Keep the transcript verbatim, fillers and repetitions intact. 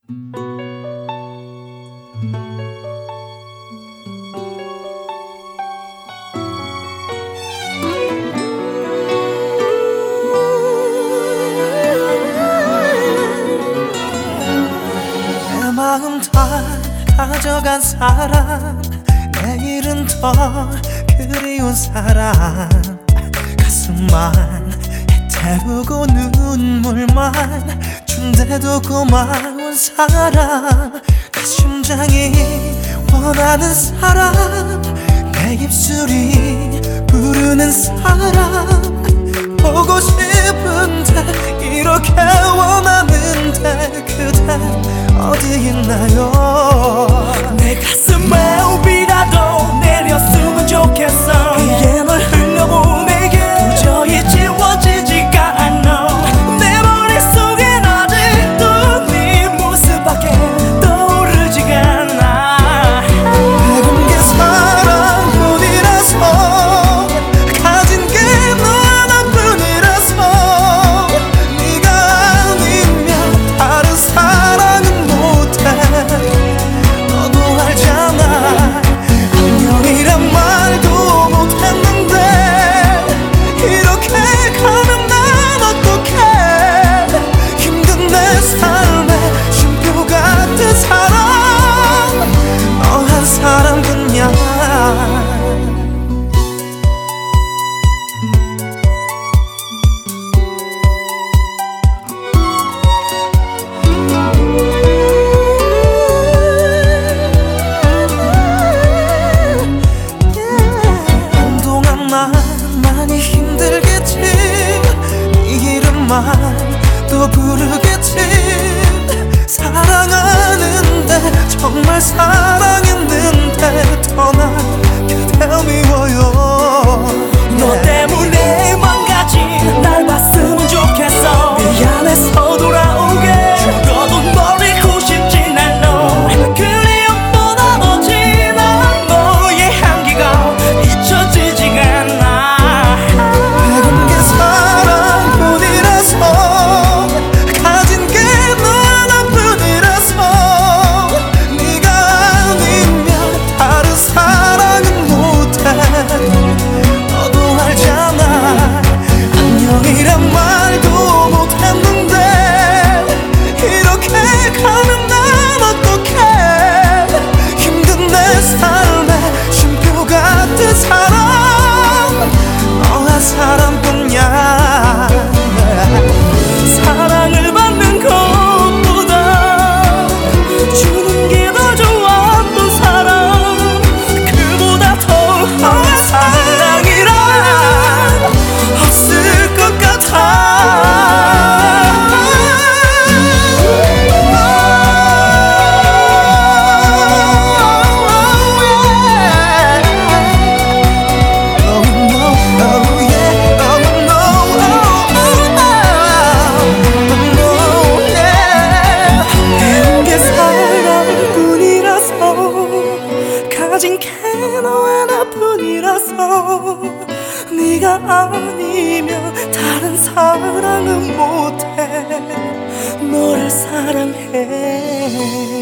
내 마음 다 가져간 사람, 내일은 더 그리운 사람, 가슴만 태우고 눈물만 준대도 고마운 사람, 내 심장이 원하는 사람, 내 입술이 부르는 사람, 보고 싶은데 이렇게 원하는데 그대 어디 있나요? 내 가슴에 우비라도 내렸으면 좋겠어. 이게 널 흘려보내게 도저히 지워지지가 않아. 내 머릿속엔 아직도 네 모습밖에 떠오르지가 않아. 내겐 게 사랑뿐이라서, 가진 게 너 하나뿐이라서, 네가 아니면 다른 사랑은 못해. 너도 알잖아. 안녕이란 말도 못했는데 이렇게 가면 난 어떡해. 힘든 내 삶에 쉼표 같은 사랑, 너 한 사람뿐이야. 한동안 난 많이 힘들겠지. 네 이름만 또 부르겠지. 사랑하는데 정말 사랑했는데 떠난 그대 미워요. 너 때문에 망가진 날 봤으면 좋겠어. 미안해서 돌아오게 죽어도 널 잊고 싶진 않아. 그리움보다 더 진한 너의 향기가 잊혀지지가 않아. 내겐 게 사랑뿐이라서, 가진 게 너 하나뿐이라서, 네가 아니면 다른 사랑은 못해. 너도 알잖아. 안녕이란 말도 못했는데 이렇게 가면 난 어떡해. 힘든 내 삶에 쉼표 같은 사람, 너 한 사람뿐이야. 사랑을 받는 것보다 주는 게 더 좋았던 사람, 그보다 더 큰 사랑이란 없을 것 같아. 게 사랑뿐이라서, 가진 게 너 하나뿐이라서, 네가 아니면 다른 사랑은 못해. 너를 사랑해.